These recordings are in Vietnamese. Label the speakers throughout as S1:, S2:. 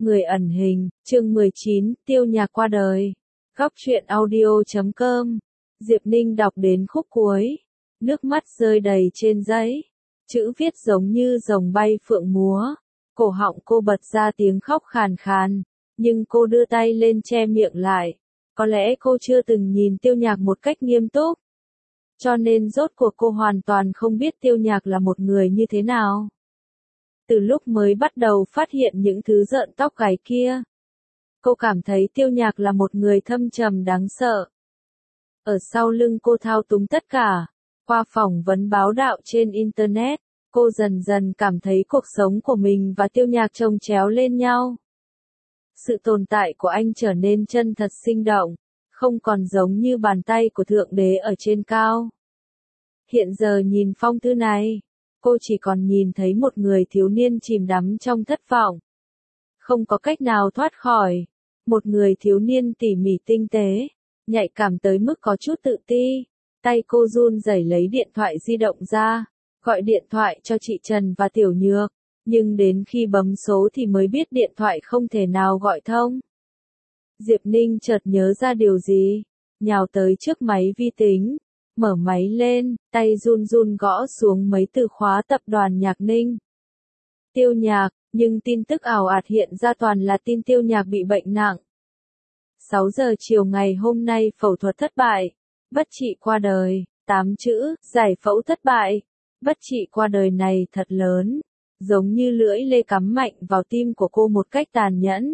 S1: Người ẩn hình, chương 19, Tiêu Nhạc qua đời. Góc truyện audio.com. Diệp Ninh đọc đến khúc cuối. Nước mắt rơi đầy trên giấy. Chữ viết giống như rồng bay phượng múa. Cổ họng cô bật ra tiếng khóc khàn khàn. Nhưng cô đưa tay lên che miệng lại. Có lẽ cô chưa từng nhìn Tiêu Nhạc một cách nghiêm túc. Cho nên rốt cuộc cô hoàn toàn không biết Tiêu Nhạc là một người như thế nào. Từ lúc mới bắt đầu phát hiện những thứ rợn tóc gáy kia, cô cảm thấy Tiêu Nhạc là một người thâm trầm đáng sợ. Ở sau lưng cô thao túng tất cả. Qua phỏng vấn báo đạo trên Internet, cô dần dần cảm thấy cuộc sống của mình và Tiêu Nhạc chồng chéo lên nhau. Sự tồn tại của anh trở nên chân thật sinh động, không còn giống như bàn tay của Thượng Đế ở trên cao. Hiện giờ nhìn phong thư này, cô chỉ còn nhìn thấy một người thiếu niên chìm đắm trong thất vọng. Không có cách nào thoát khỏi. Một người thiếu niên tỉ mỉ tinh tế, nhạy cảm tới mức có chút tự ti. Tay cô run rẩy lấy điện thoại di động ra, gọi điện thoại cho chị Trần và Tiểu Nhược. Nhưng đến khi bấm số thì mới biết điện thoại không thể nào gọi thông. Diệp Ninh chợt nhớ ra điều gì, nhào tới trước máy vi tính. Mở máy lên, tay run run gõ xuống mấy từ khóa tập đoàn Nhạc Ninh. Tiêu Nhạc, nhưng tin tức ào ạt hiện ra toàn là tin Tiêu Nhạc bị bệnh nặng. 6 giờ chiều ngày hôm nay phẫu thuật thất bại, bất trị qua đời, 8 chữ, giải phẫu thất bại. Bất trị qua đời này thật lớn, giống như lưỡi lê cắm mạnh vào tim của cô một cách tàn nhẫn.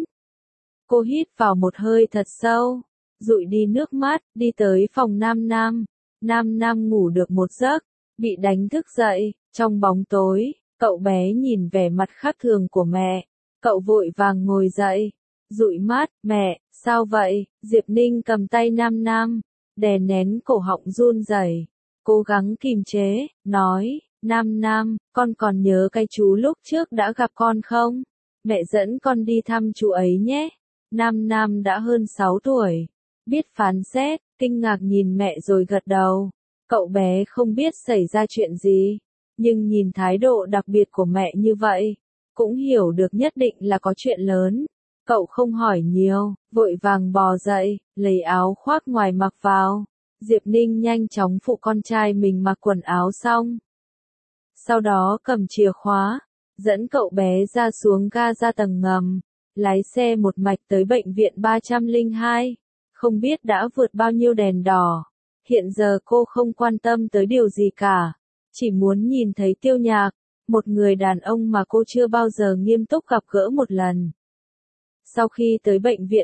S1: Cô hít vào một hơi thật sâu, dụi đi nước mắt, đi tới phòng Nam Nam. Nam Nam ngủ được một giấc, bị đánh thức dậy, trong bóng tối, cậu bé nhìn vẻ mặt khác thường của mẹ. Cậu vội vàng ngồi dậy, dụi mắt, mẹ, sao vậy? Diệp Ninh cầm tay Nam Nam, đè nén cổ họng run rẩy, cố gắng kìm chế, nói, Nam Nam, con còn nhớ cái chú lúc trước đã gặp con không? Mẹ dẫn con đi thăm chú ấy nhé. Nam Nam đã hơn 6 tuổi, biết phán xét, kinh ngạc nhìn mẹ rồi gật đầu. Cậu bé không biết xảy ra chuyện gì, nhưng nhìn thái độ đặc biệt của mẹ như vậy, cũng hiểu được nhất định là có chuyện lớn. Cậu không hỏi nhiều, vội vàng bò dậy, lấy áo khoác ngoài mặc vào. Diệp Ninh nhanh chóng phụ con trai mình mặc quần áo xong. Sau đó cầm chìa khóa, dẫn cậu bé ra xuống ga ra tầng ngầm, lái xe một mạch tới bệnh viện 302. Không biết đã vượt bao nhiêu đèn đỏ. Hiện giờ cô không quan tâm tới điều gì cả. Chỉ muốn nhìn thấy Tiêu Nhạc, một người đàn ông mà cô chưa bao giờ nghiêm túc gặp gỡ một lần. Sau khi tới bệnh viện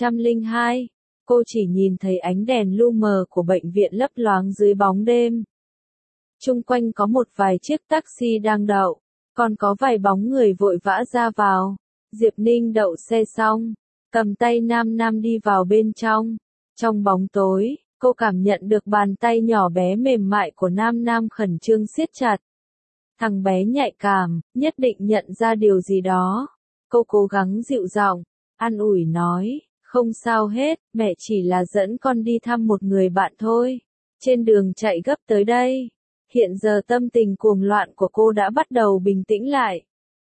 S1: 302, cô chỉ nhìn thấy ánh đèn lu mờ của bệnh viện lấp loáng dưới bóng đêm. Chung quanh có một vài chiếc taxi đang đậu, còn có vài bóng người vội vã ra vào. Diệp Ninh đậu xe xong, cầm tay Nam Nam đi vào bên trong. Trong bóng tối, cô cảm nhận được bàn tay nhỏ bé mềm mại của Nam Nam khẩn trương siết chặt. Thằng bé nhạy cảm, nhất định nhận ra điều gì đó. Cô cố gắng dịu giọng, an ủi nói, không sao hết, mẹ chỉ là dẫn con đi thăm một người bạn thôi. Trên đường chạy gấp tới đây. Hiện giờ tâm tình cuồng loạn của cô đã bắt đầu bình tĩnh lại.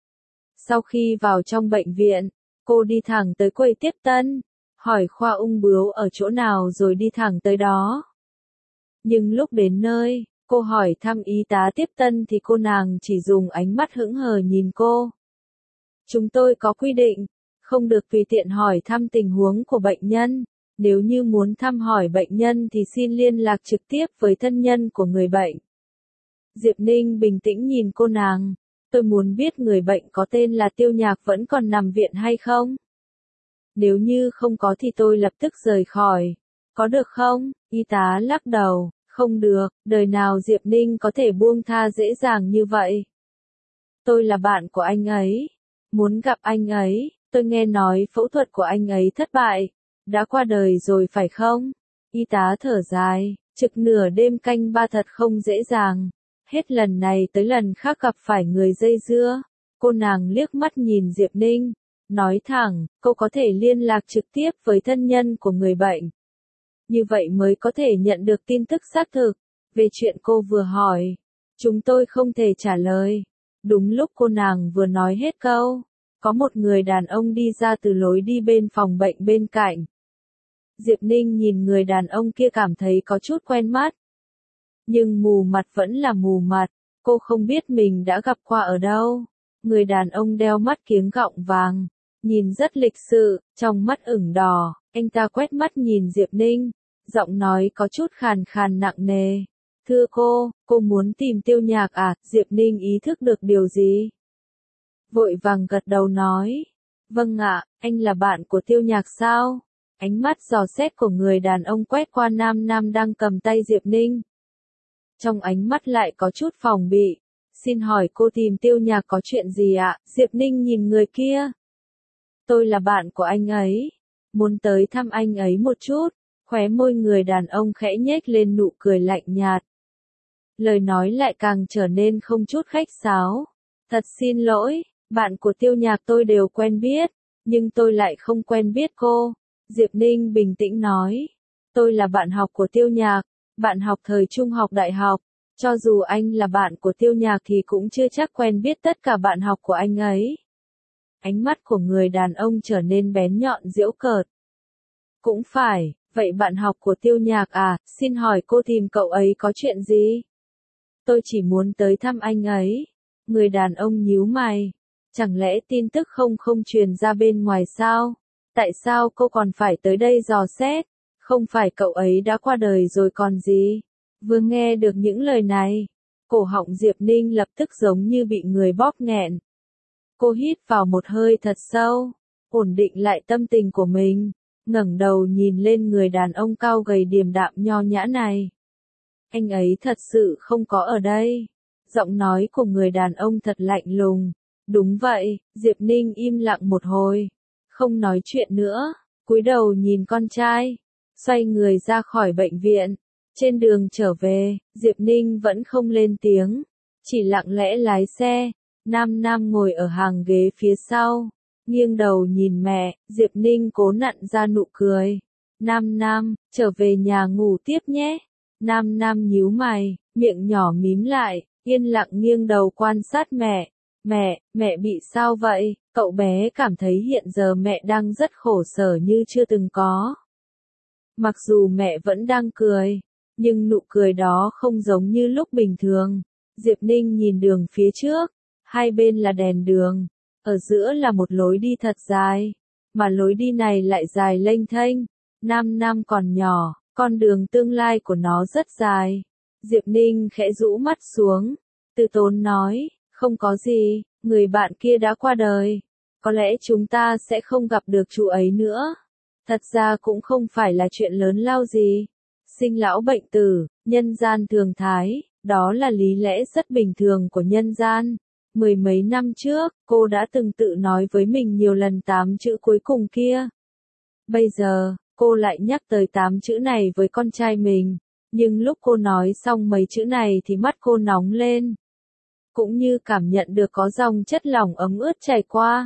S1: Sau khi vào trong bệnh viện, cô đi thẳng tới quầy tiếp tân, hỏi khoa ung bướu ở chỗ nào rồi đi thẳng tới đó. Nhưng lúc đến nơi, cô hỏi thăm y tá tiếp tân thì cô nàng chỉ dùng ánh mắt hững hờ nhìn cô. Chúng tôi có quy định, không được tùy tiện hỏi thăm tình huống của bệnh nhân. Nếu như muốn thăm hỏi bệnh nhân thì xin liên lạc trực tiếp với thân nhân của người bệnh. Diệp Ninh bình tĩnh nhìn cô nàng. Tôi muốn biết người bệnh có tên là Tiêu Nhạc vẫn còn nằm viện hay không? Nếu như không có thì tôi lập tức rời khỏi. Có được không? Y tá lắc đầu. Không được, đời nào Diệp Ninh có thể buông tha dễ dàng như vậy. Tôi là bạn của anh ấy. Muốn gặp anh ấy. Tôi nghe nói phẫu thuật của anh ấy thất bại. Đã qua đời rồi phải không? Y tá thở dài. Trực nửa đêm canh ba thật không dễ dàng. Hết lần này tới lần khác gặp phải người dây dưa. Cô nàng liếc mắt nhìn Diệp Ninh, nói thẳng, cô có thể liên lạc trực tiếp với thân nhân của người bệnh. Như vậy mới có thể nhận được tin tức xác thực. Về chuyện cô vừa hỏi, chúng tôi không thể trả lời. Đúng lúc cô nàng vừa nói hết câu, có một người đàn ông đi ra từ lối đi bên phòng bệnh bên cạnh. Diệp Ninh nhìn người đàn ông kia cảm thấy có chút quen mắt. Nhưng mù mặt vẫn là mù mặt, cô không biết mình đã gặp qua ở đâu. Người đàn ông đeo mắt kiếng gọng vàng, nhìn rất lịch sự, trong mắt ửng đỏ, anh ta quét mắt nhìn Diệp Ninh, giọng nói có chút khàn khàn nặng nề. Thưa cô muốn tìm Tiêu Nhạc à? Diệp Ninh ý thức được điều gì? Vội vàng gật đầu nói. Vâng ạ, anh là bạn của Tiêu Nhạc sao? Ánh mắt dò xét của người đàn ông quét qua nam đang cầm tay Diệp Ninh. Trong ánh mắt lại có chút phòng bị. Xin hỏi cô tìm Tiêu Nhạc có chuyện gì ạ? Diệp Ninh nhìn người kia. Tôi là bạn của anh ấy. Muốn tới thăm anh ấy một chút. Khóe môi người đàn ông khẽ nhếch lên nụ cười lạnh nhạt. Lời nói lại càng trở nên không chút khách sáo. Thật xin lỗi, bạn của Tiêu Nhạc tôi đều quen biết, nhưng tôi lại không quen biết cô. Diệp Ninh bình tĩnh nói. Tôi là bạn học của Tiêu Nhạc, bạn học thời trung học đại học. Cho dù anh là bạn của Tiêu Nhạc thì cũng chưa chắc quen biết tất cả bạn học của anh ấy. Ánh mắt của người đàn ông trở nên bén nhọn giễu cợt. Cũng phải, vậy bạn học của Tiêu Nhạc à, xin hỏi cô tìm cậu ấy có chuyện gì? Tôi chỉ muốn tới thăm anh ấy. Người đàn ông nhíu mày. Chẳng lẽ tin tức không truyền ra bên ngoài sao? Tại sao cô còn phải tới đây dò xét? Không phải cậu ấy đã qua đời rồi còn gì? Vừa nghe được những lời này, cổ họng Diệp Ninh lập tức giống như bị người bóp nghẹn. Cô hít vào một hơi thật sâu, ổn định lại tâm tình của mình, ngẩng đầu nhìn lên người đàn ông cao gầy điềm đạm nho nhã này. Anh ấy thật sự không có ở đây. Giọng nói của người đàn ông thật lạnh lùng. Đúng vậy, Diệp Ninh im lặng một hồi, không nói chuyện nữa, cúi đầu nhìn con trai, xoay người ra khỏi bệnh viện. Trên đường trở về, Diệp Ninh vẫn không lên tiếng, chỉ lặng lẽ lái xe. Nam ngồi ở hàng ghế phía sau, nghiêng đầu nhìn mẹ. Diệp Ninh cố nặn ra nụ cười. Nam, trở về nhà ngủ tiếp nhé. Nam nhíu mày, miệng nhỏ mím lại, yên lặng nghiêng đầu quan sát mẹ. Mẹ bị sao vậy? Cậu bé cảm thấy hiện giờ mẹ đang rất khổ sở như chưa từng có. Mặc dù mẹ vẫn đang cười, nhưng nụ cười đó không giống như lúc bình thường. Diệp Ninh nhìn đường phía trước, hai bên là đèn đường, ở giữa là một lối đi thật dài, mà lối đi này lại dài lênh thênh. Nam còn nhỏ, con đường tương lai của nó rất dài. Diệp Ninh khẽ rũ mắt xuống, từ tốn nói, không có gì, người bạn kia đã qua đời. Có lẽ chúng ta sẽ không gặp được chú ấy nữa. Thật ra cũng không phải là chuyện lớn lao gì. Sinh lão bệnh tử, nhân gian thường thái, đó là lý lẽ rất bình thường của nhân gian. Mười mấy năm trước, cô đã từng tự nói với mình nhiều lần 8 chữ cuối cùng kia. Bây giờ, cô lại nhắc tới 8 chữ này với con trai mình. Nhưng lúc cô nói xong mấy chữ này thì mắt cô nóng lên. Cũng như cảm nhận được có dòng chất lỏng ấm ướt chảy qua.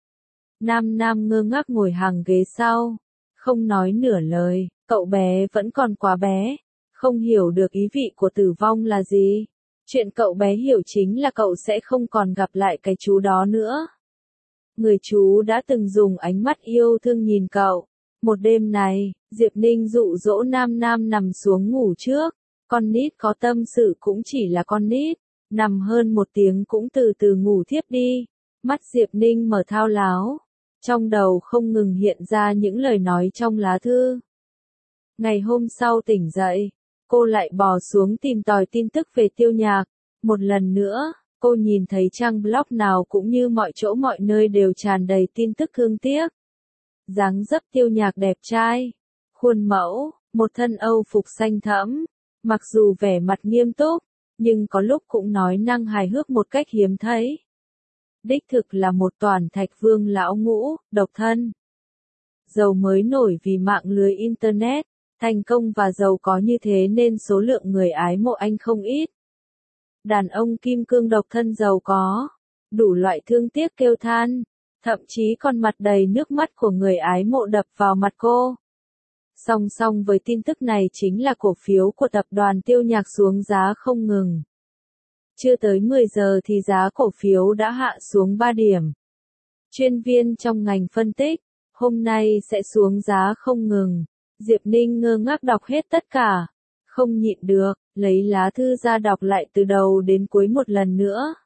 S1: Nam ngơ ngác ngồi hàng ghế sau, không nói nửa lời. Cậu bé vẫn còn quá bé, không hiểu được ý vị của tử vong là gì. Chuyện cậu bé hiểu chính là cậu sẽ không còn gặp lại cái chú đó nữa. Người chú đã từng dùng ánh mắt yêu thương nhìn cậu. Một đêm này, Diệp Ninh dụ dỗ Nam nằm xuống ngủ trước. Con nít có tâm sự cũng chỉ là con nít. Nằm hơn một tiếng cũng từ từ ngủ thiếp đi. Mắt Diệp Ninh mở thao láo. Trong đầu không ngừng hiện ra những lời nói trong lá thư. Ngày hôm sau tỉnh dậy, cô lại bò xuống tìm tòi tin tức về Tiêu Nhạc. Một lần nữa, cô nhìn thấy trang blog nào cũng như mọi chỗ mọi nơi đều tràn đầy tin tức thương tiếc. Dáng dấp Tiêu Nhạc đẹp trai, khuôn mẫu, một thân Âu phục xanh thẫm, mặc dù vẻ mặt nghiêm túc, nhưng có lúc cũng nói năng hài hước một cách hiếm thấy. Đích thực là một toản thạch vương lão ngũ, độc thân. Giàu mới nổi vì mạng lưới Internet, thành công và giàu có như thế nên số lượng người ái mộ anh không ít. Đàn ông kim cương độc thân giàu có, đủ loại thương tiếc kêu than, thậm chí còn mặt đầy nước mắt của người ái mộ đập vào mặt cô. Song song với tin tức này chính là cổ phiếu của tập đoàn Tiêu Nhạc xuống giá không ngừng. Chưa tới 10 giờ thì giá cổ phiếu đã hạ xuống 3 điểm. chuyên viên trong ngành phân tích, hôm nay sẽ xuống giá không ngừng. Diệp Ninh ngơ ngác đọc hết tất cả, không nhịn được, lấy lá thư ra đọc lại từ đầu đến cuối một lần nữa.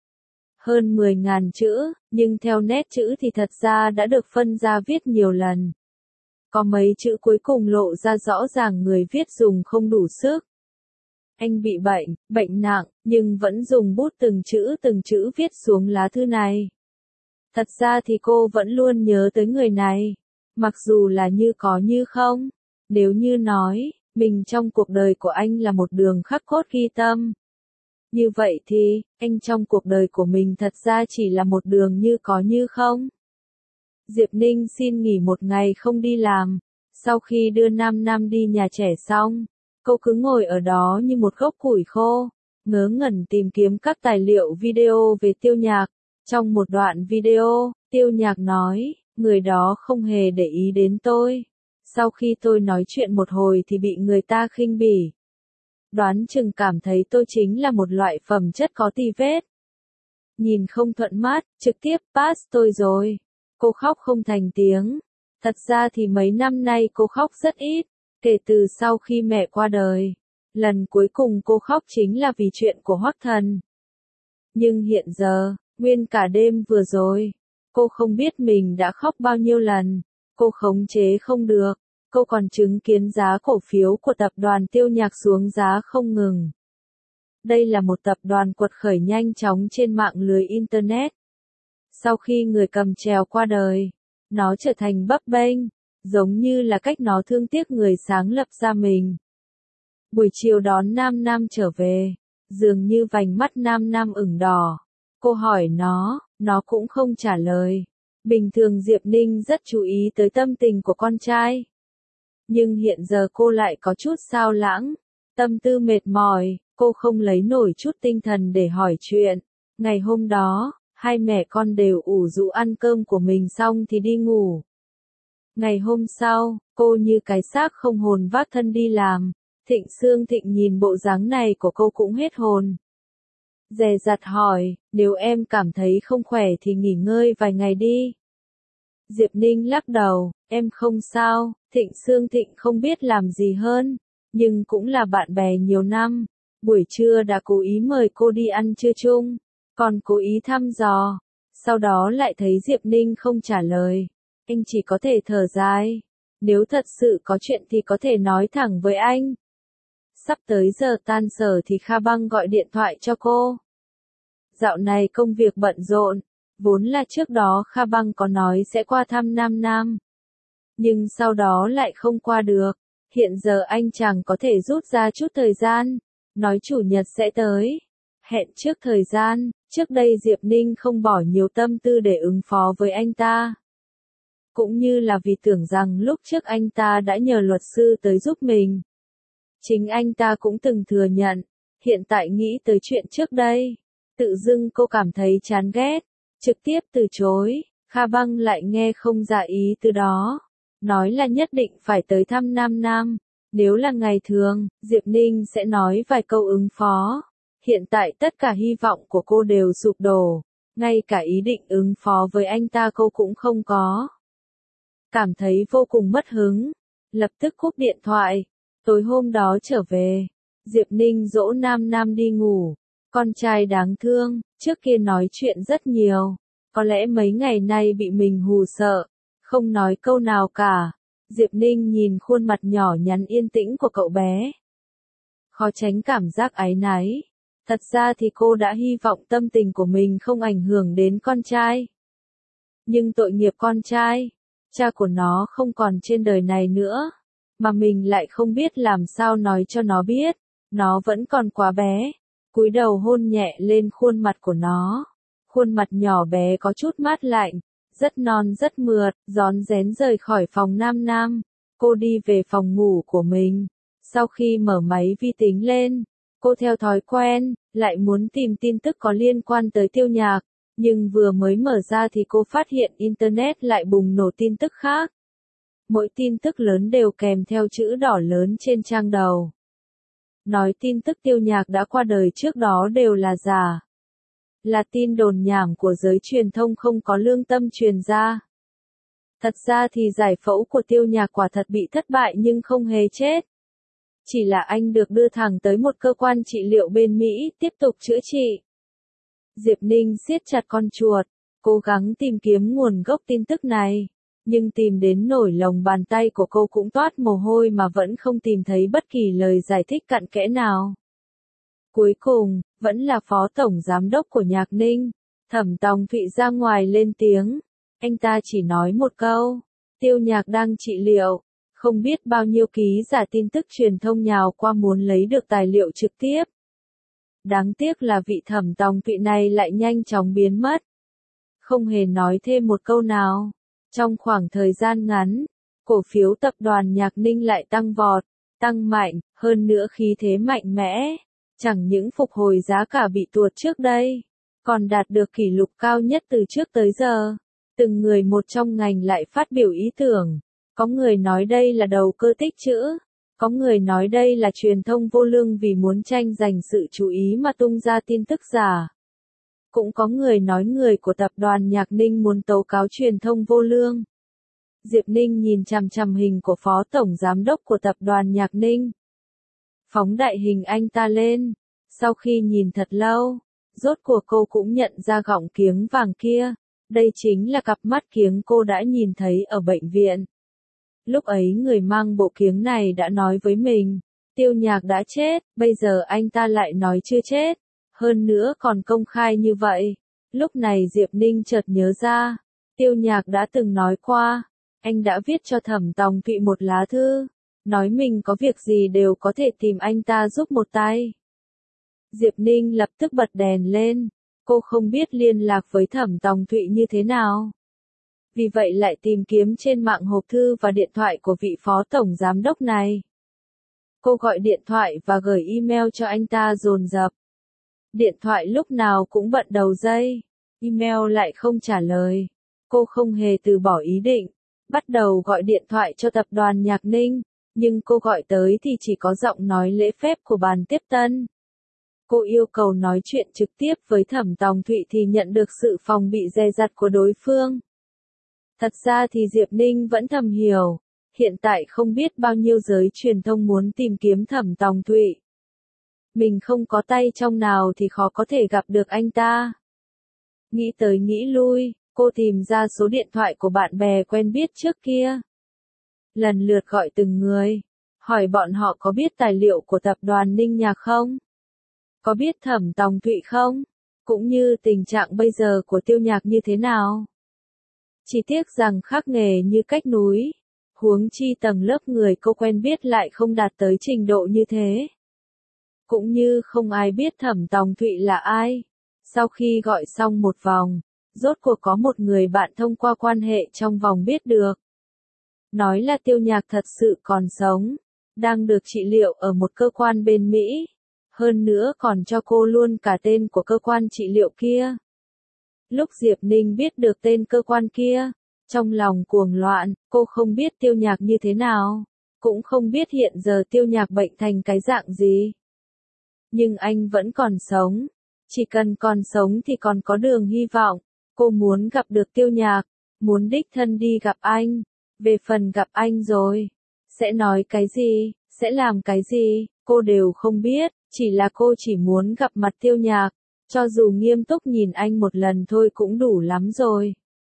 S1: Hơn 10.000 chữ, nhưng theo nét chữ thì thật ra đã được phân ra viết nhiều lần. Có mấy chữ cuối cùng lộ ra rõ ràng người viết dùng không đủ sức. Anh bị bệnh nặng, nhưng vẫn dùng bút từng chữ viết xuống lá thư này. Thật ra thì cô vẫn luôn nhớ tới người này, mặc dù là như có như không. Nếu như nói, mình trong cuộc đời của anh là một đường khắc cốt ghi tâm. Như vậy thì, anh trong cuộc đời của mình thật ra chỉ là một đường như có như không. Diệp Ninh xin nghỉ một ngày không đi làm. Sau khi đưa Nam Nam đi nhà trẻ xong, cô cứ ngồi ở đó như một gốc củi khô, ngớ ngẩn tìm kiếm các tài liệu video về Tiêu Nhạc. Trong một đoạn video, Tiêu Nhạc nói, người đó không hề để ý đến tôi. Sau khi tôi nói chuyện một hồi thì bị người ta khinh bỉ. Đoán chừng cảm thấy tôi chính là một loại phẩm chất có tì vết. Nhìn không thuận mắt, trực tiếp pass tôi rồi. Cô khóc không thành tiếng. Thật ra thì mấy năm nay cô khóc rất ít, kể từ sau khi mẹ qua đời. Lần cuối cùng cô khóc chính là vì chuyện của Hoắc Thần. Nhưng hiện giờ, nguyên cả đêm vừa rồi, cô không biết mình đã khóc bao nhiêu lần. Cô khống chế không được. Cô còn chứng kiến giá cổ phiếu của tập đoàn Tiêu Nhạc xuống giá không ngừng. Đây là một tập đoàn quật khởi nhanh chóng trên mạng lưới Internet. Sau khi người cầm chèo qua đời, nó trở thành bấp bênh, giống như là cách nó thương tiếc người sáng lập ra mình. Buổi chiều đón Nam Nam trở về, dường như vành mắt Nam Nam ửng đỏ. Cô hỏi nó cũng không trả lời. Bình thường Diệp Ninh rất chú ý tới tâm tình của con trai. Nhưng hiện giờ cô lại có chút xao lãng, tâm tư mệt mỏi, cô không lấy nổi chút tinh thần để hỏi chuyện. Ngày hôm đó, hai mẹ con đều ủ rũ ăn cơm của mình xong thì đi ngủ. Ngày hôm sau, cô như cái xác không hồn vác thân đi làm. Thịnh Sương Thịnh nhìn bộ dáng này của cô cũng hết hồn. Dè dặt hỏi, nếu em cảm thấy không khỏe thì nghỉ ngơi vài ngày đi. Diệp Ninh lắc đầu, em không sao. Thịnh Sương Thịnh không biết làm gì hơn, nhưng cũng là bạn bè nhiều năm. Buổi trưa đã cố ý mời cô đi ăn trưa chung, còn cố ý thăm dò. Sau đó lại thấy Diệp Ninh không trả lời. Anh chỉ có thể thở dài. Nếu thật sự có chuyện thì có thể nói thẳng với anh. Sắp tới giờ tan sở thì Kha Băng gọi điện thoại cho cô. Dạo này công việc bận rộn. Vốn là trước đó Kha Băng có nói sẽ qua thăm Nam Nam. Nhưng sau đó lại không qua được. Hiện giờ anh chàng có thể rút ra chút thời gian. Nói chủ nhật sẽ tới. Hẹn trước thời gian, trước đây Diệp Ninh không bỏ nhiều tâm tư để ứng phó với anh ta. Cũng như là vì tưởng rằng lúc trước anh ta đã nhờ luật sư tới giúp mình. Chính anh ta cũng từng thừa nhận. Hiện tại nghĩ tới chuyện trước đây. Tự dưng cô cảm thấy chán ghét. Trực tiếp từ chối. Kha Băng lại nghe không dạ ý từ đó. Nói là nhất định phải tới thăm Nam Nam. Nếu là ngày thường, Diệp Ninh sẽ nói vài câu ứng phó. Hiện tại tất cả hy vọng của cô đều sụp đổ. Ngay cả ý định ứng phó với anh ta cô cũng không có. Cảm thấy vô cùng mất hứng. Lập tức cúp điện thoại. Tối hôm đó trở về. Diệp Ninh dỗ Nam Nam đi ngủ. Con trai đáng thương, trước kia nói chuyện rất nhiều. Có lẽ mấy ngày nay bị mình hù sợ. Không nói câu nào cả. Diệp Ninh nhìn khuôn mặt nhỏ nhắn yên tĩnh của cậu bé. Khó tránh cảm giác áy náy. Thật ra thì cô đã hy vọng tâm tình của mình không ảnh hưởng đến con trai. Nhưng tội nghiệp con trai. Cha của nó không còn trên đời này nữa. Mà mình lại không biết làm sao nói cho nó biết. Nó vẫn còn quá bé. Cúi đầu hôn nhẹ lên khuôn mặt của nó. Khuôn mặt nhỏ bé có chút mát lạnh. Rất non rất mượt, rón rén rời khỏi phòng Nam Nam. Cô đi về phòng ngủ của mình. Sau khi mở máy vi tính lên, cô theo thói quen, lại muốn tìm tin tức có liên quan tới Tiêu Nhạc. Nhưng vừa mới mở ra thì cô phát hiện Internet lại bùng nổ tin tức khác. Mỗi tin tức lớn đều kèm theo chữ đỏ lớn trên trang đầu. Nói tin tức Tiêu Nhạc đã qua đời trước đó đều là giả. Là tin đồn nhảm của giới truyền thông không có lương tâm truyền ra. Thật ra thì giải phẫu của Tiêu Nhạc quả thật bị thất bại nhưng không hề chết. Chỉ là anh được đưa thẳng tới một cơ quan trị liệu bên Mỹ, tiếp tục chữa trị. Diệp Ninh siết chặt con chuột, cố gắng tìm kiếm nguồn gốc tin tức này. Nhưng tìm đến nổi lòng bàn tay của cô cũng toát mồ hôi mà vẫn không tìm thấy bất kỳ lời giải thích cặn kẽ nào. Cuối cùng, vẫn là phó tổng giám đốc của Nhạc Ninh, Thẩm Tòng Thụy ra ngoài lên tiếng. Anh ta chỉ nói một câu, Tiêu Nhạc đang trị liệu. Không biết bao nhiêu ký giả tin tức truyền thông nhào qua muốn lấy được tài liệu trực tiếp. Đáng tiếc là vị Thẩm Tòng Thụy này lại nhanh chóng biến mất. Không hề nói thêm một câu nào. Trong khoảng thời gian ngắn, cổ phiếu tập đoàn Nhạc Ninh lại tăng vọt, tăng mạnh, hơn nữa khí thế mạnh mẽ. Chẳng những phục hồi giá cả bị tuột trước đây, còn đạt được kỷ lục cao nhất từ trước tới giờ. Từng người một trong ngành lại phát biểu ý tưởng. Có người nói đây là đầu cơ tích trữ, có người nói đây là truyền thông vô lương vì muốn tranh giành sự chú ý mà tung ra tin tức giả. Cũng có người nói người của tập đoàn Nhạc Ninh muốn tố cáo truyền thông vô lương. Diệp Ninh nhìn chằm chằm hình của phó tổng giám đốc của tập đoàn Nhạc Ninh. Phóng đại hình anh ta lên. Sau khi nhìn thật lâu, rốt cuộc cô cũng nhận ra gọng kiếng vàng kia. Đây chính là cặp mắt kiếng cô đã nhìn thấy ở bệnh viện. Lúc ấy người mang bộ kiếng này đã nói với mình, Tiêu Nhạc đã chết, bây giờ anh ta lại nói chưa chết. Hơn nữa còn công khai như vậy. Lúc này Diệp Ninh chợt nhớ ra, Tiêu Nhạc đã từng nói qua, anh đã viết cho Thẩm Tòng Thụy một lá thư, nói mình có việc gì đều có thể tìm anh ta giúp một tay. Diệp Ninh lập tức bật đèn lên, cô không biết liên lạc với Thẩm Tòng Thụy như thế nào. Vì vậy lại tìm kiếm trên mạng hộp thư và điện thoại của vị phó tổng giám đốc này. Cô gọi điện thoại và gửi email cho anh ta dồn dập. Điện thoại lúc nào cũng bận đầu dây, email lại không trả lời. Cô không hề từ bỏ ý định, bắt đầu gọi điện thoại cho tập đoàn Nhạc Ninh, nhưng cô gọi tới thì chỉ có giọng nói lễ phép của bàn tiếp tân. Cô yêu cầu nói chuyện trực tiếp với Thẩm Tòng Thụy thì nhận được sự phòng bị dè dặt của đối phương. Thật ra thì Diệp Ninh vẫn thầm hiểu, hiện tại không biết bao nhiêu giới truyền thông muốn tìm kiếm Thẩm Tòng Thụy. Mình không có tay trong nào thì khó có thể gặp được anh ta. Nghĩ tới nghĩ lui, cô tìm ra số điện thoại của bạn bè quen biết trước kia. Lần lượt gọi từng người, hỏi bọn họ có biết tài liệu của tập đoàn Ninh Nhạc không? Có biết Thẩm Tòng Thụy không? Cũng như tình trạng bây giờ của Tiêu Nhạc như thế nào? Chỉ tiếc rằng khác nghề như cách núi, huống chi tầng lớp người cô quen biết lại không đạt tới trình độ như thế. Cũng như không ai biết Thẩm Tòng Thụy là ai. Sau khi gọi xong một vòng, rốt cuộc có một người bạn thông qua quan hệ trong vòng biết được. Nói là Tiêu Nhạc thật sự còn sống, đang được trị liệu ở một cơ quan bên Mỹ. Hơn nữa còn cho cô luôn cả tên của cơ quan trị liệu kia. Lúc Diệp Ninh biết được tên cơ quan kia, trong lòng cuồng loạn, cô không biết Tiêu Nhạc như thế nào, cũng không biết hiện giờ Tiêu Nhạc bệnh thành cái dạng gì. Nhưng anh vẫn còn sống, chỉ cần còn sống thì còn có đường hy vọng. Cô muốn gặp được Tiêu Nhạc, muốn đích thân đi gặp anh. Về phần gặp anh rồi, sẽ nói cái gì, sẽ làm cái gì, cô đều không biết, chỉ là cô chỉ muốn gặp mặt Tiêu Nhạc, cho dù nghiêm túc nhìn anh một lần thôi cũng đủ lắm rồi.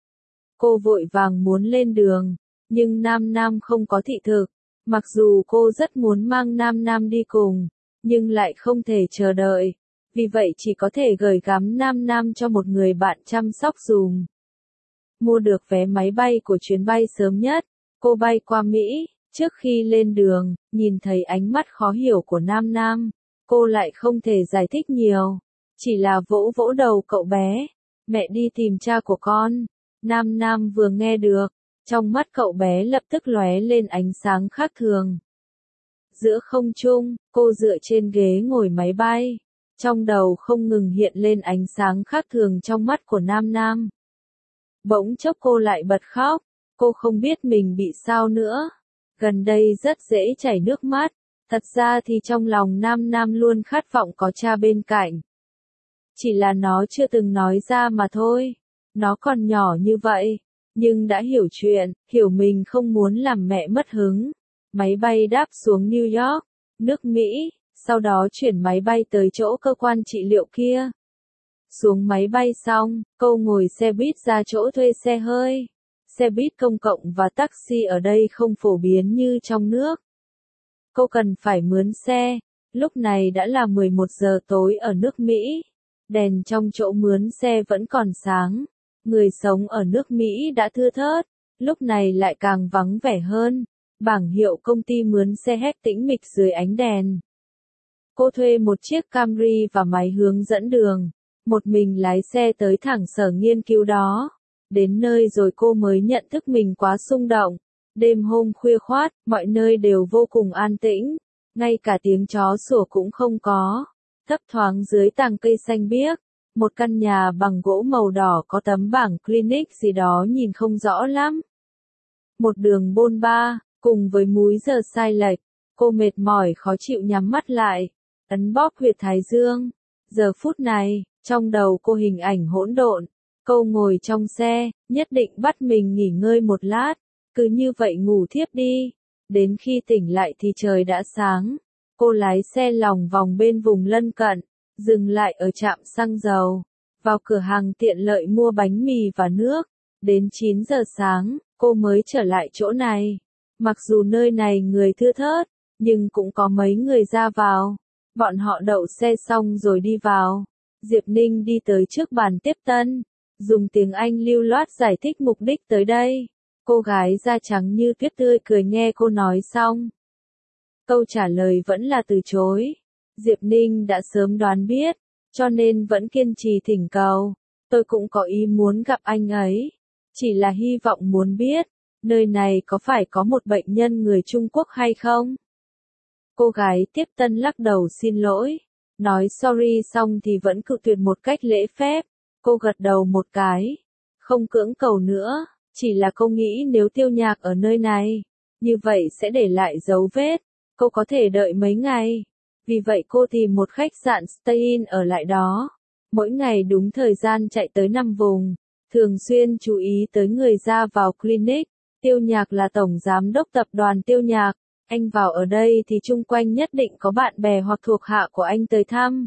S1: Cô vội vàng muốn lên đường, nhưng Nam Nam không có thị thực, mặc dù cô rất muốn mang Nam Nam đi cùng, nhưng lại không thể chờ đợi, vì vậy chỉ có thể gửi gắm Nam Nam cho một người bạn chăm sóc dùm. Mua được vé máy bay của chuyến bay sớm nhất, cô bay qua Mỹ. Trước khi lên đường, nhìn thấy ánh mắt khó hiểu của Nam Nam, cô lại không thể giải thích nhiều, chỉ là vỗ vỗ đầu cậu bé, mẹ đi tìm cha của con. Nam Nam vừa nghe được, trong mắt cậu bé lập tức lóe lên ánh sáng khác thường. Giữa không trung, cô dựa trên ghế ngồi máy bay, trong đầu không ngừng hiện lên ánh sáng khác thường trong mắt của Nam Nam. Bỗng chốc cô lại bật khóc, cô không biết mình bị sao nữa. Gần đây rất dễ chảy nước mắt, thật ra thì trong lòng Nam Nam luôn khát vọng có cha bên cạnh. Chỉ là nó chưa từng nói ra mà thôi. Nó còn nhỏ như vậy, nhưng đã hiểu chuyện, hiểu mình không muốn làm mẹ mất hứng. Máy bay đáp xuống New York, nước Mỹ, sau đó chuyển máy bay tới chỗ cơ quan trị liệu kia. Xuống máy bay xong, cô ngồi xe buýt ra chỗ thuê xe hơi. Xe buýt công cộng và taxi ở đây không phổ biến như trong nước. Cô cần phải mướn xe. Lúc này đã là 11 giờ tối ở nước Mỹ. Đèn trong chỗ mướn xe vẫn còn sáng. Người sống ở nước Mỹ đã thưa thớt, lúc này lại càng vắng vẻ hơn. Bảng hiệu công ty mướn xe hét tĩnh mịch dưới ánh đèn. Cô thuê một chiếc Camry và máy hướng dẫn đường. Một mình lái xe tới thẳng sở nghiên cứu đó. Đến nơi rồi cô mới nhận thức mình quá xung động. Đêm hôm khuya khoắt, mọi nơi đều vô cùng an tĩnh. Ngay cả tiếng chó sủa cũng không có. Thấp thoáng dưới tàng cây xanh biếc. Một căn nhà bằng gỗ màu đỏ có tấm bảng clinic gì đó nhìn không rõ lắm. Một đường bôn ba, cùng với múi giờ sai lệch. Cô mệt mỏi khó chịu nhắm mắt lại. Ấn bóp huyệt thái dương. Giờ phút này, trong đầu cô hình ảnh hỗn độn. Cô ngồi trong xe, nhất định bắt mình nghỉ ngơi một lát. Cứ như vậy ngủ thiếp đi. Đến khi tỉnh lại thì trời đã sáng. Cô lái xe lòng vòng bên vùng lân cận. Dừng lại ở trạm xăng dầu. Vào cửa hàng tiện lợi mua bánh mì và nước. Đến 9 giờ sáng, cô mới trở lại chỗ này. Mặc dù nơi này người thưa thớt, nhưng cũng có mấy người ra vào. Bọn họ đậu xe xong rồi đi vào. Diệp Ninh đi tới trước bàn tiếp tân. Dùng tiếng Anh lưu loát giải thích mục đích tới đây. Cô gái da trắng như tuyết tươi cười nghe cô nói xong. Câu trả lời vẫn là từ chối. Diệp Ninh đã sớm đoán biết, cho nên vẫn kiên trì thỉnh cầu. Tôi cũng có ý muốn gặp anh ấy. Chỉ là hy vọng muốn biết, nơi này có phải có một bệnh nhân người Trung Quốc hay không? Cô gái tiếp tân lắc đầu xin lỗi. Nói sorry xong thì vẫn cự tuyệt một cách lễ phép. Cô gật đầu một cái. Không cưỡng cầu nữa, chỉ là cô nghĩ nếu Tiêu Nhạc ở nơi này, như vậy sẽ để lại dấu vết. Cô có thể đợi mấy ngày. Vì vậy cô tìm một khách sạn stay-in ở lại đó. Mỗi ngày đúng thời gian chạy tới 5 vùng. Thường xuyên chú ý tới người ra vào clinic. Tiêu Nhạc là tổng giám đốc tập đoàn Tiêu Nhạc. Anh vào ở đây thì chung quanh nhất định có bạn bè hoặc thuộc hạ của anh tới thăm.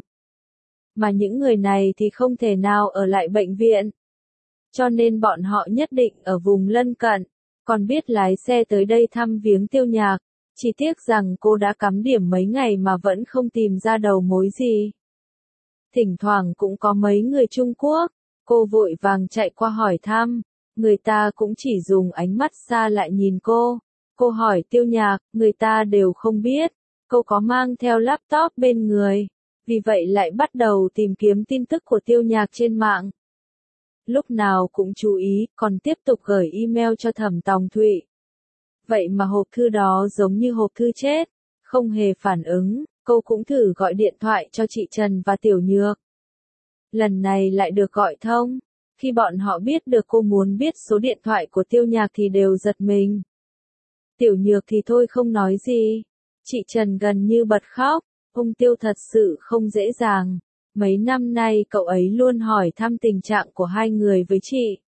S1: Mà những người này thì không thể nào ở lại bệnh viện. Cho nên bọn họ nhất định ở vùng lân cận. Còn biết lái xe tới đây thăm viếng Tiêu Nhạc. Chỉ tiếc rằng cô đã cắm điểm mấy ngày mà vẫn không tìm ra đầu mối gì. Thỉnh thoảng cũng có mấy người Trung Quốc. Cô vội vàng chạy qua hỏi thăm. Người ta cũng chỉ dùng ánh mắt xa lại nhìn cô. Cô hỏi Tiêu Nhạc, người ta đều không biết. Cô có mang theo laptop bên người. Vì vậy lại bắt đầu tìm kiếm tin tức của Tiêu Nhạc trên mạng. Lúc nào cũng chú ý, còn tiếp tục gửi email cho Thẩm Tòng Thụy. Vậy mà hộp thư đó giống như hộp thư chết. Không hề phản ứng, cô cũng thử gọi điện thoại cho chị Trần và Tiểu Nhược. Lần này lại được gọi thông. Khi bọn họ biết được cô muốn biết số điện thoại của Tiêu Nhạc thì đều giật mình. Tiểu Nhược thì thôi không nói gì. Chị Trần gần như bật khóc. Ông Tiêu thật sự không dễ dàng. Mấy năm nay cậu ấy luôn hỏi thăm tình trạng của hai người với chị.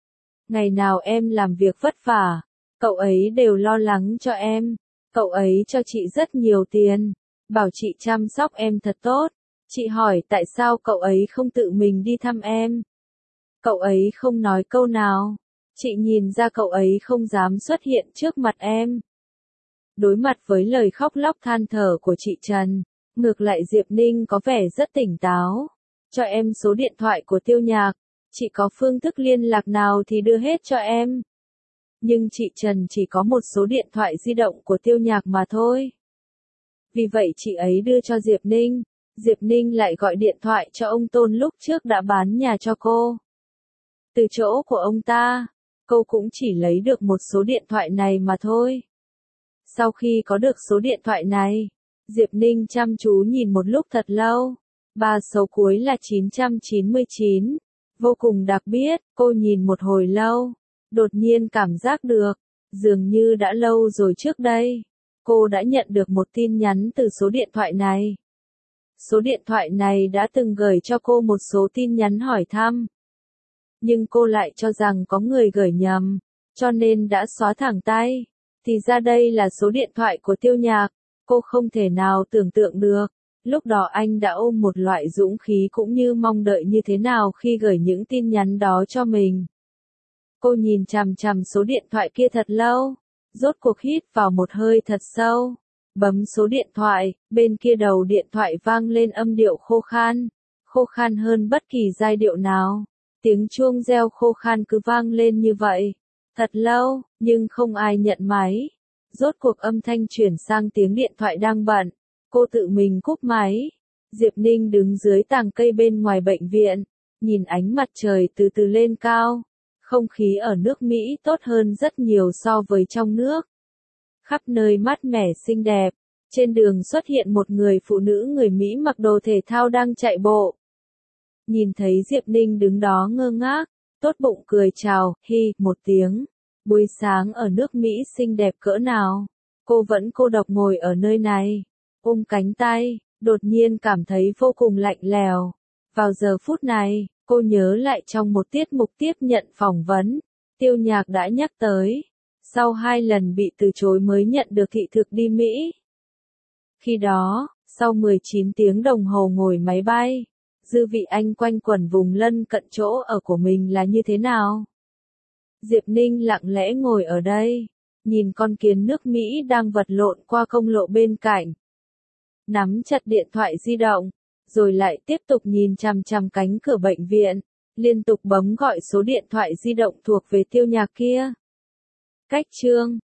S1: Ngày nào em làm việc vất vả, cậu ấy đều lo lắng cho em. Cậu ấy cho chị rất nhiều tiền, bảo chị chăm sóc em thật tốt. Chị hỏi tại sao cậu ấy không tự mình đi thăm em. Cậu ấy không nói câu nào. Chị nhìn ra cậu ấy không dám xuất hiện trước mặt em. Đối mặt với lời khóc lóc than thở của chị Trần, ngược lại Diệp Ninh có vẻ rất tỉnh táo. Cho em số điện thoại của Tiêu Nhạc. Chị có phương thức liên lạc nào thì đưa hết cho em. Nhưng chị Trần chỉ có một số điện thoại di động của Tiêu Nhạc mà thôi. Vì vậy chị ấy đưa cho Diệp Ninh. Diệp Ninh lại gọi điện thoại cho ông Tôn lúc trước đã bán nhà cho cô. Từ chỗ của ông ta, cô cũng chỉ lấy được một số điện thoại này mà thôi. Sau khi có được số điện thoại này, Diệp Ninh chăm chú nhìn một lúc thật lâu. 3 số cuối là 999. Vô cùng đặc biệt, cô nhìn một hồi lâu. Đột nhiên cảm giác được, dường như đã lâu rồi trước đây. Cô đã nhận được một tin nhắn từ số điện thoại này. Số điện thoại này đã từng gửi cho cô một số tin nhắn hỏi thăm. Nhưng cô lại cho rằng có người gửi nhầm, cho nên đã xóa thẳng tay. Thì ra đây là số điện thoại của Tiêu Nhạc. Cô không thể nào tưởng tượng được. Lúc đó anh đã ôm một loại dũng khí cũng như mong đợi như thế nào khi gửi những tin nhắn đó cho mình. Cô nhìn chằm chằm số điện thoại kia thật lâu, rốt cuộc hít vào một hơi thật sâu, bấm số điện thoại, bên kia đầu điện thoại vang lên âm điệu khô khan hơn bất kỳ giai điệu nào. Tiếng chuông reo khô khan cứ vang lên như vậy, thật lâu, nhưng không ai nhận máy. Rốt cuộc âm thanh chuyển sang tiếng điện thoại đang bận, cô tự mình cúp máy. Diệp Ninh đứng dưới tàng cây bên ngoài bệnh viện, nhìn ánh mặt trời từ từ lên cao. Không khí ở nước Mỹ tốt hơn rất nhiều so với trong nước. Khắp nơi mát mẻ xinh đẹp, trên đường xuất hiện một người phụ nữ người Mỹ mặc đồ thể thao đang chạy bộ. Nhìn thấy Diệp Ninh đứng đó ngơ ngác, tốt bụng cười chào, hi, một tiếng. Buổi sáng ở nước Mỹ xinh đẹp cỡ nào, cô vẫn cô độc ngồi ở nơi này, ôm cánh tay, đột nhiên cảm thấy vô cùng lạnh lèo. Vào giờ phút này, cô nhớ lại trong một tiết mục tiếp nhận phỏng vấn, Tiêu Nhạc đã nhắc tới, sau 2 lần bị từ chối mới nhận được thị thực đi Mỹ. Khi đó, sau 19 tiếng đồng hồ ngồi máy bay, dư vị anh quanh quẩn vùng lân cận chỗ ở của mình là như thế nào? Diệp Ninh lặng lẽ ngồi ở đây, nhìn con kiến nước Mỹ đang vật lộn qua công lộ bên cạnh. Nắm chặt điện thoại di động, rồi lại tiếp tục nhìn chằm chằm cánh cửa bệnh viện, liên tục bấm gọi số điện thoại di động thuộc về Tiêu Nhạc kia. Cách chương